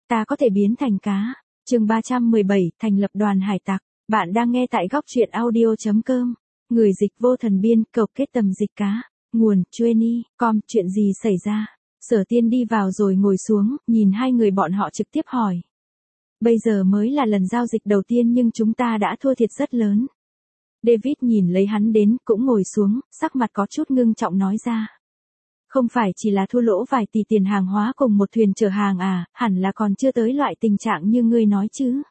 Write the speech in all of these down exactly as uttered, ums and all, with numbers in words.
ta có thể biến thành cá. Chương ba trăm mười bảy, thành lập đoàn hải tặc. Bạn đang nghe tại góc truyện audio chấm com. Người dịch vô thần biên, cầu kết tầm dịch cá. Nguồn, Chueny, com, chuyện gì xảy ra? Sở Tiên đi vào rồi ngồi xuống, nhìn hai người bọn họ trực tiếp hỏi. Bây giờ mới là lần giao dịch đầu tiên nhưng chúng ta đã thua thiệt rất lớn. David nhìn lấy hắn đến, cũng ngồi xuống, sắc mặt có chút ngưng trọng nói ra. Không phải chỉ là thua lỗ vài tỷ tiền hàng hóa cùng một thuyền chở hàng à, hẳn là còn chưa tới loại tình trạng như ngươi nói chứ.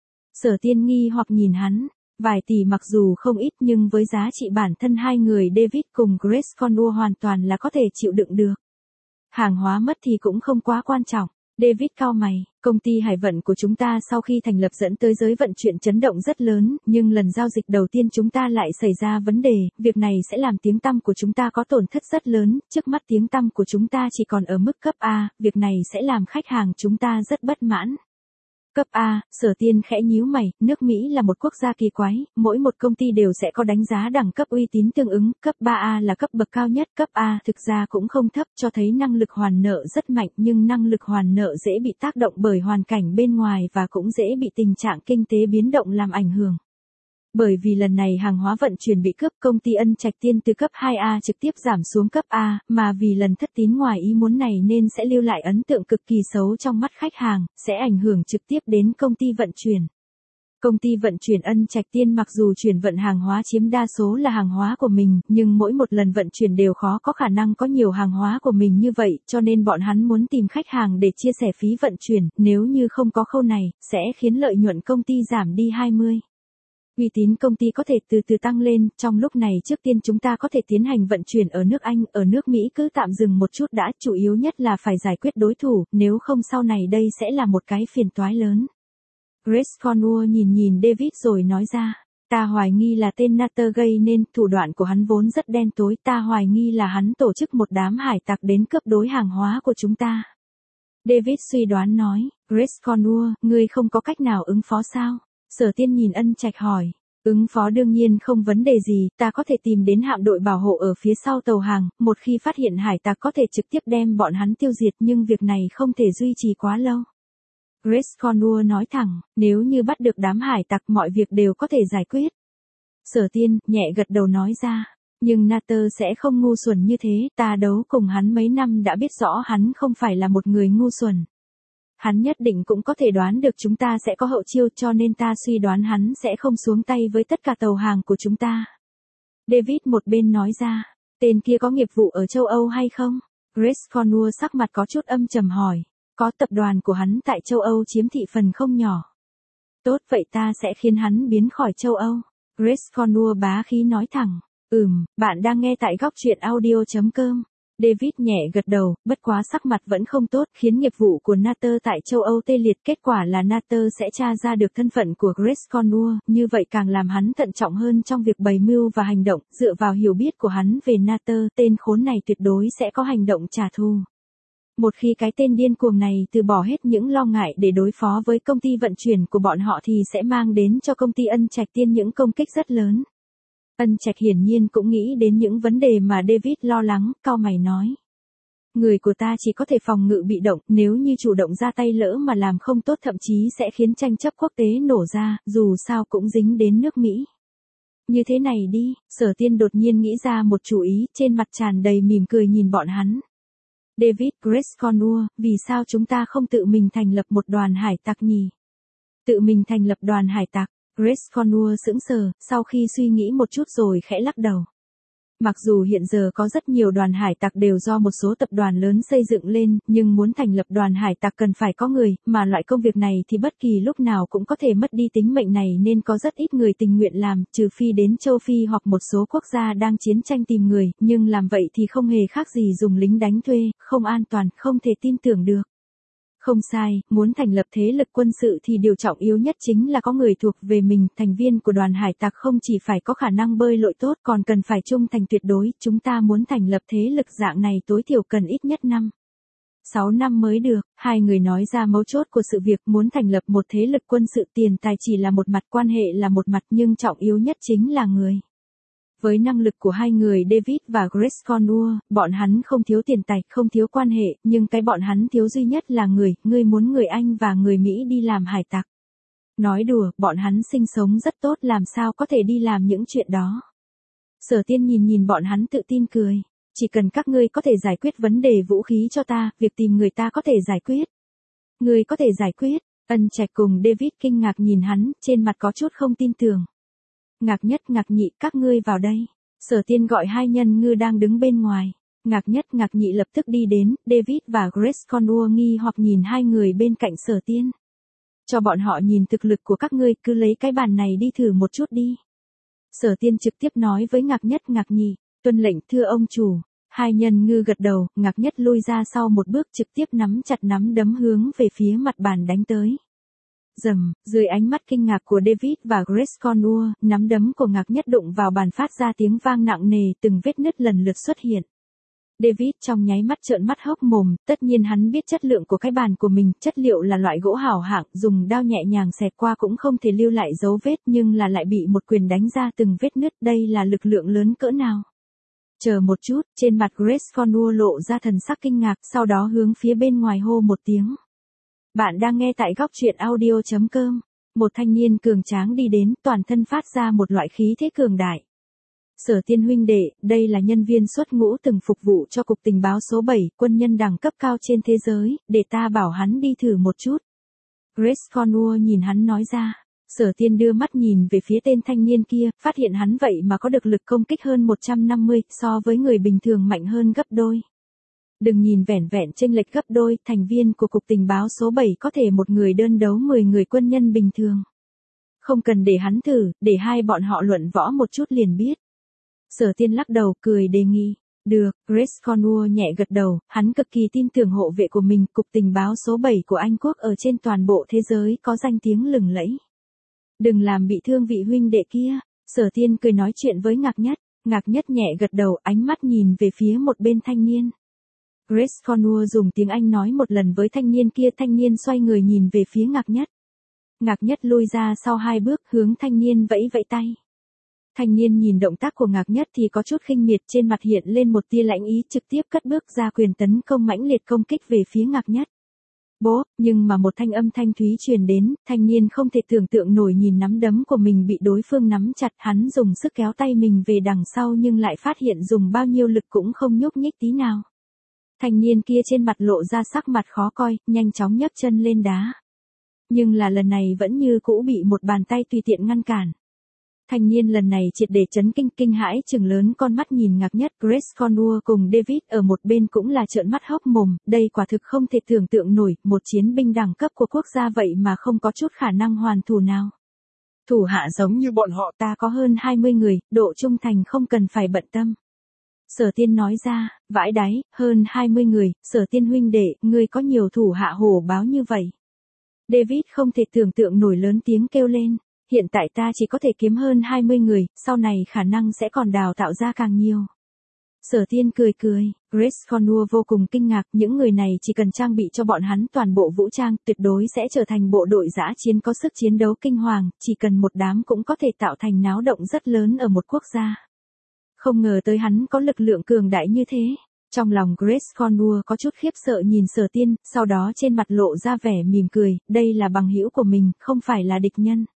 Sở Tiên nghi hoặc nhìn hắn, vài tỷ mặc dù không ít nhưng với giá trị bản thân hai người David cùng Grace Conua hoàn toàn là có thể chịu đựng được. Hàng hóa mất thì cũng không quá quan trọng. David cau mày, công ty hải vận của chúng ta sau khi thành lập dẫn tới giới vận chuyển chấn động rất lớn, nhưng lần giao dịch đầu tiên chúng ta lại xảy ra vấn đề, việc này sẽ làm tiếng tăm của chúng ta có tổn thất rất lớn, trước mắt tiếng tăm của chúng ta chỉ còn ở mức cấp A, việc này sẽ làm khách hàng chúng ta rất bất mãn. Cấp A, Sở Tiên khẽ nhíu mày, nước Mỹ là một quốc gia kỳ quái, mỗi một công ty đều sẽ có đánh giá đẳng cấp uy tín tương ứng, cấp ba A là cấp bậc cao nhất, cấp A thực ra cũng không thấp, cho thấy năng lực hoàn nợ rất mạnh nhưng năng lực hoàn nợ dễ bị tác động bởi hoàn cảnh bên ngoài và cũng dễ bị tình trạng kinh tế biến động làm ảnh hưởng. Bởi vì lần này hàng hóa vận chuyển bị cướp, công ty Ân Trạch Tiên từ cấp hai A trực tiếp giảm xuống cấp A, mà vì lần thất tín ngoài ý muốn này nên sẽ lưu lại ấn tượng cực kỳ xấu trong mắt khách hàng, sẽ ảnh hưởng trực tiếp đến công ty vận chuyển. Công ty vận chuyển Ân Trạch Tiên mặc dù chuyển vận hàng hóa chiếm đa số là hàng hóa của mình, nhưng mỗi một lần vận chuyển đều khó có khả năng có nhiều hàng hóa của mình như vậy, cho nên bọn hắn muốn tìm khách hàng để chia sẻ phí vận chuyển, nếu như không có khâu này, sẽ khiến lợi nhuận công ty giảm đi hai mươi. Uy tín công ty có thể từ từ tăng lên, trong lúc này trước tiên chúng ta có thể tiến hành vận chuyển ở nước Anh, ở nước Mỹ cứ tạm dừng một chút đã, chủ yếu nhất là phải giải quyết đối thủ, nếu không sau này đây sẽ là một cái phiền toái lớn. Grace Conua nhìn nhìn David rồi nói ra, ta hoài nghi là tên Nutter gây nên, thủ đoạn của hắn vốn rất đen tối, ta hoài nghi là hắn tổ chức một đám hải tặc đến cướp đối hàng hóa của chúng ta. David suy đoán nói, Grace Conua, ngươi không có cách nào ứng phó sao? Sở Tiên nhìn Ân Trạch hỏi, ứng phó đương nhiên không vấn đề gì, ta có thể tìm đến hạm đội bảo hộ ở phía sau tàu hàng, một khi phát hiện hải tặc có thể trực tiếp đem bọn hắn tiêu diệt nhưng việc này không thể duy trì quá lâu. Grace Conua nói thẳng, nếu như bắt được đám hải tặc mọi việc đều có thể giải quyết. Sở Tiên, nhẹ gật đầu nói ra, nhưng Nutter sẽ không ngu xuẩn như thế, ta đấu cùng hắn mấy năm đã biết rõ hắn không phải là một người ngu xuẩn. Hắn nhất định cũng có thể đoán được chúng ta sẽ có hậu chiêu cho nên ta suy đoán hắn sẽ không xuống tay với tất cả tàu hàng của chúng ta. David một bên nói ra, tên kia có nghiệp vụ ở châu Âu hay không? Grace Conua sắc mặt có chút âm trầm hỏi, có, tập đoàn của hắn tại châu Âu chiếm thị phần không nhỏ. Tốt vậy ta sẽ khiến hắn biến khỏi châu Âu. Grace Conua bá khí nói thẳng, ừm, bạn đang nghe tại góc truyện audio chấm com. David nhẹ gật đầu, bất quá sắc mặt vẫn không tốt, khiến nghiệp vụ của Nutter tại châu Âu tê liệt, kết quả là Nutter sẽ tra ra được thân phận của Grace Conua, như vậy càng làm hắn thận trọng hơn trong việc bày mưu và hành động, dựa vào hiểu biết của hắn về Nutter, tên khốn này tuyệt đối sẽ có hành động trả thù. Một khi cái tên điên cuồng này từ bỏ hết những lo ngại để đối phó với công ty vận chuyển của bọn họ thì sẽ mang đến cho công ty Ân Trạch Tiên những công kích rất lớn. Ân Trạch hiển nhiên cũng nghĩ đến những vấn đề mà David lo lắng, cau mày nói. Người của ta chỉ có thể phòng ngự bị động, nếu như chủ động ra tay lỡ mà làm không tốt thậm chí sẽ khiến tranh chấp quốc tế nổ ra, dù sao cũng dính đến nước Mỹ. Như thế này đi, Sở Tiên đột nhiên nghĩ ra một chủ ý, trên mặt tràn đầy mỉm cười nhìn bọn hắn. David, Grace Conua, vì sao chúng ta không tự mình thành lập một đoàn hải tặc nhỉ? Tự mình thành lập đoàn hải tặc. Grace Conua sững sờ, sau khi suy nghĩ một chút rồi khẽ lắc đầu. Mặc dù hiện giờ có rất nhiều đoàn hải tặc đều do một số tập đoàn lớn xây dựng lên, nhưng muốn thành lập đoàn hải tặc cần phải có người, mà loại công việc này thì bất kỳ lúc nào cũng có thể mất đi tính mệnh này nên có rất ít người tình nguyện làm, trừ phi đến châu Phi hoặc một số quốc gia đang chiến tranh tìm người, nhưng làm vậy thì không hề khác gì dùng lính đánh thuê, không an toàn, không thể tin tưởng được. Không sai, muốn thành lập thế lực quân sự thì điều trọng yếu nhất chính là có người thuộc về mình, thành viên của đoàn hải tặc không chỉ phải có khả năng bơi lội tốt còn cần phải trung thành tuyệt đối, chúng ta muốn thành lập thế lực dạng này tối thiểu cần ít nhất năm. sáu năm mới được, hai người nói ra mấu chốt của sự việc, muốn thành lập một thế lực quân sự tiền tài chỉ là một mặt, quan hệ là một mặt nhưng trọng yếu nhất chính là người. Với năng lực của hai người David và Grace Cornwall, bọn hắn không thiếu tiền tài, không thiếu quan hệ, nhưng cái bọn hắn thiếu duy nhất là người, ngươi muốn người Anh và người Mỹ đi làm hải tặc. Nói đùa, bọn hắn sinh sống rất tốt làm sao có thể đi làm những chuyện đó. Sở Tiên nhìn nhìn bọn hắn tự tin cười. Chỉ cần các ngươi có thể giải quyết vấn đề vũ khí cho ta, việc tìm người ta có thể giải quyết. Ngươi có thể giải quyết. Ân Trạch cùng David kinh ngạc nhìn hắn, trên mặt có chút không tin tưởng. Ngạc Nhất, Ngạc Nhị, các ngươi vào đây. Sở Tiên gọi hai nhân ngư đang đứng bên ngoài. Ngạc Nhất, Ngạc Nhị lập tức đi đến, David và Grace Cornwall nghi hoặc nhìn hai người bên cạnh Sở Tiên. Cho bọn họ nhìn thực lực của các ngươi, cứ lấy cái bàn này đi thử một chút đi. Sở Tiên trực tiếp nói với Ngạc Nhất, Ngạc Nhị, tuân lệnh thưa ông chủ. Hai nhân ngư gật đầu, Ngạc Nhất lui ra sau một bước trực tiếp nắm chặt nắm đấm hướng về phía mặt bàn đánh tới. Rầm, dưới ánh mắt kinh ngạc của David và Grace Cornwall, nắm đấm của Ngạc Nhất đụng vào bàn phát ra tiếng vang nặng nề, từng vết nứt lần lượt xuất hiện. David trong nháy mắt trợn mắt hốc mồm, tất nhiên hắn biết chất lượng của cái bàn của mình, chất liệu là loại gỗ hảo hạng, dùng đao nhẹ nhàng xẹt qua cũng không thể lưu lại dấu vết nhưng là lại bị một quyền đánh ra từng vết nứt, đây là lực lượng lớn cỡ nào. Chờ một chút, trên mặt Grace Cornwall lộ ra thần sắc kinh ngạc, sau đó hướng phía bên ngoài hô một tiếng. Bạn đang nghe tại góc truyện audio chấm com. Một thanh niên cường tráng đi đến, toàn thân phát ra một loại khí thế cường đại. Sở Tiên huynh đệ, đây là nhân viên xuất ngũ từng phục vụ cho cục tình báo số bảy, quân nhân đẳng cấp cao trên thế giới, để ta bảo hắn đi thử một chút. Grace Cornwall nhìn hắn nói ra. Sở Tiên đưa mắt nhìn về phía tên thanh niên kia, phát hiện hắn vậy mà có được lực công kích hơn một trăm năm mươi, so với người bình thường mạnh hơn gấp đôi. Đừng nhìn vẻn vẹn chênh lệch gấp đôi, thành viên của cục tình báo số bảy có thể một người đơn đấu mười người quân nhân bình thường. Không cần để hắn thử, để hai bọn họ luận võ một chút liền biết. Sở Tiên lắc đầu cười đề nghị. Được, Grace Cornwall nhẹ gật đầu, hắn cực kỳ tin tưởng hộ vệ của mình, cục tình báo số bảy của Anh quốc ở trên toàn bộ thế giới có danh tiếng lừng lẫy. Đừng làm bị thương vị huynh đệ kia. Sở Tiên cười nói chuyện với Ngạc Nhất. Ngạc Nhất nhẹ gật đầu, ánh mắt nhìn về phía một bên thanh niên. Grace Cornwall dùng tiếng Anh nói một lần với thanh niên kia, thanh niên xoay người nhìn về phía Ngạc Nhất. Ngạc Nhất lui ra sau hai bước, hướng thanh niên vẫy vẫy tay. Thanh niên nhìn động tác của Ngạc Nhất thì có chút khinh miệt, trên mặt hiện lên một tia lãnh ý, trực tiếp cất bước ra quyền tấn công mãnh liệt công kích về phía Ngạc Nhất. Bố, nhưng mà một thanh âm thanh thúy truyền đến, thanh niên không thể tưởng tượng nổi nhìn nắm đấm của mình bị đối phương nắm chặt, hắn dùng sức kéo tay mình về đằng sau nhưng lại phát hiện dùng bao nhiêu lực cũng không nhúc nhích tí nào. Thanh niên kia trên mặt lộ ra sắc mặt khó coi, nhanh chóng nhấc chân lên đá. Nhưng là lần này vẫn như cũ bị một bàn tay tùy tiện ngăn cản. Thanh niên lần này triệt để chấn kinh, kinh hãi chừng lớn con mắt nhìn Ngạc Nhất. Grace Cornwall cùng David ở một bên cũng là trợn mắt hốc mồm, đây quả thực không thể tưởng tượng nổi, một chiến binh đẳng cấp của quốc gia vậy mà không có chút khả năng hoàn thủ nào. Thủ hạ giống như bọn họ, ta có hơn hai mươi người, độ trung thành không cần phải bận tâm. Sở Tiên nói ra, vãi đáy, hơn hai mươi người, Sở Tiên huynh đệ, ngươi có nhiều thủ hạ hổ báo như vậy. David không thể tưởng tượng nổi lớn tiếng kêu lên, hiện tại ta chỉ có thể kiếm hơn hai mươi người, sau này khả năng sẽ còn đào tạo ra càng nhiều. Sở Tiên cười cười, Grace Cornwall vô cùng kinh ngạc, những người này chỉ cần trang bị cho bọn hắn toàn bộ vũ trang, tuyệt đối sẽ trở thành bộ đội dã chiến có sức chiến đấu kinh hoàng, chỉ cần một đám cũng có thể tạo thành náo động rất lớn ở một quốc gia. Không ngờ tới hắn có lực lượng cường đại như thế. Trong lòng Grace Cornwall có chút khiếp sợ nhìn Sở Tiên, sau đó trên mặt lộ ra vẻ mỉm cười, đây là bằng hữu của mình, không phải là địch nhân.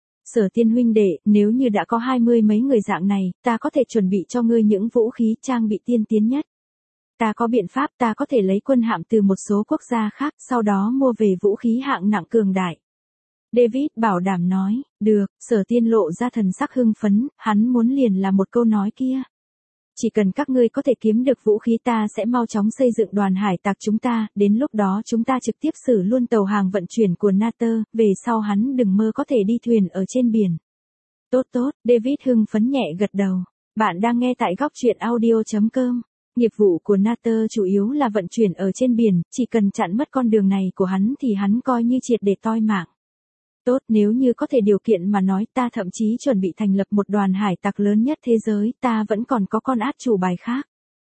Sở Tiên huynh đệ, nếu như đã có hai mươi mấy người dạng này, ta có thể chuẩn bị cho ngươi những vũ khí trang bị tiên tiến nhất. Ta có biện pháp, ta có thể lấy quân hạm từ một số quốc gia khác, sau đó mua về vũ khí hạng nặng cường đại. David bảo đảm nói, được, Sở Tiên lộ ra thần sắc hưng phấn, hắn muốn liền là một câu nói kia. Chỉ cần các ngươi có thể kiếm được vũ khí ta sẽ mau chóng xây dựng đoàn hải tặc chúng ta, đến lúc đó chúng ta trực tiếp xử luôn tàu hàng vận chuyển của NATO, về sau hắn đừng mơ có thể đi thuyền ở trên biển. Tốt tốt, David hưng phấn nhẹ gật đầu. Bạn đang nghe tại góc truyện audio chấm com. Nghiệp vụ của NATO chủ yếu là vận chuyển ở trên biển, chỉ cần chặn mất con đường này của hắn thì hắn coi như triệt để toi mạng. Tốt, nếu như có thể điều kiện mà nói, ta thậm chí chuẩn bị thành lập một đoàn hải tặc lớn nhất thế giới, ta vẫn còn có con át chủ bài khác.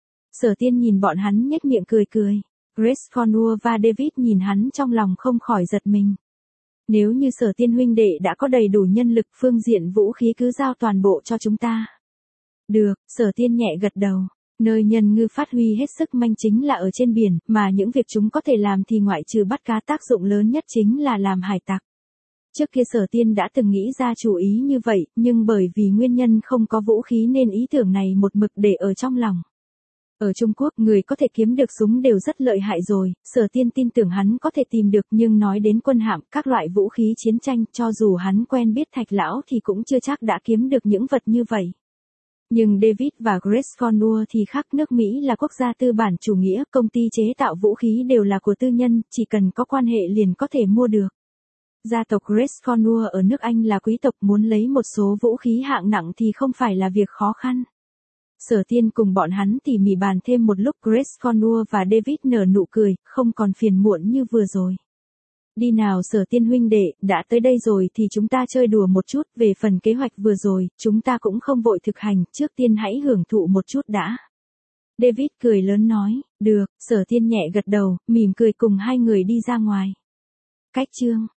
Sở Tiên nhìn bọn hắn nhếch miệng cười cười. Grace Cornwall và David nhìn hắn trong lòng không khỏi giật mình. Nếu như Sở Tiên huynh đệ đã có đầy đủ nhân lực, phương diện vũ khí cứ giao toàn bộ cho chúng ta. Được, Sở Tiên nhẹ gật đầu. Nơi nhân ngư phát huy hết sức manh chính là ở trên biển, mà những việc chúng có thể làm thì ngoại trừ bắt cá tác dụng lớn nhất chính là làm hải tặc. Trước kia Sở Tiên đã từng nghĩ ra chủ ý như vậy, nhưng bởi vì nguyên nhân không có vũ khí nên ý tưởng này một mực để ở trong lòng. Ở Trung Quốc, người có thể kiếm được súng đều rất lợi hại rồi, Sở Tiên tin tưởng hắn có thể tìm được, nhưng nói đến quân hạm, các loại vũ khí chiến tranh, cho dù hắn quen biết Thạch lão thì cũng chưa chắc đã kiếm được những vật như vậy. Nhưng David và Grace Cornwall thì khác, nước Mỹ là quốc gia tư bản chủ nghĩa, công ty chế tạo vũ khí đều là của tư nhân, chỉ cần có quan hệ liền có thể mua được. Gia tộc Grace Cornwall ở nước Anh là quý tộc, muốn lấy một số vũ khí hạng nặng thì không phải là việc khó khăn. Sở Tiên cùng bọn hắn tỉ mỉ bàn thêm một lúc, Grace Cornwall và David nở nụ cười, không còn phiền muộn như vừa rồi. Đi nào Sở Tiên huynh đệ, đã tới đây rồi thì chúng ta chơi đùa một chút, về phần kế hoạch vừa rồi, chúng ta cũng không vội thực hành, trước tiên hãy hưởng thụ một chút đã. David cười lớn nói, được, Sở Tiên nhẹ gật đầu, mỉm cười cùng hai người đi ra ngoài. Cách chương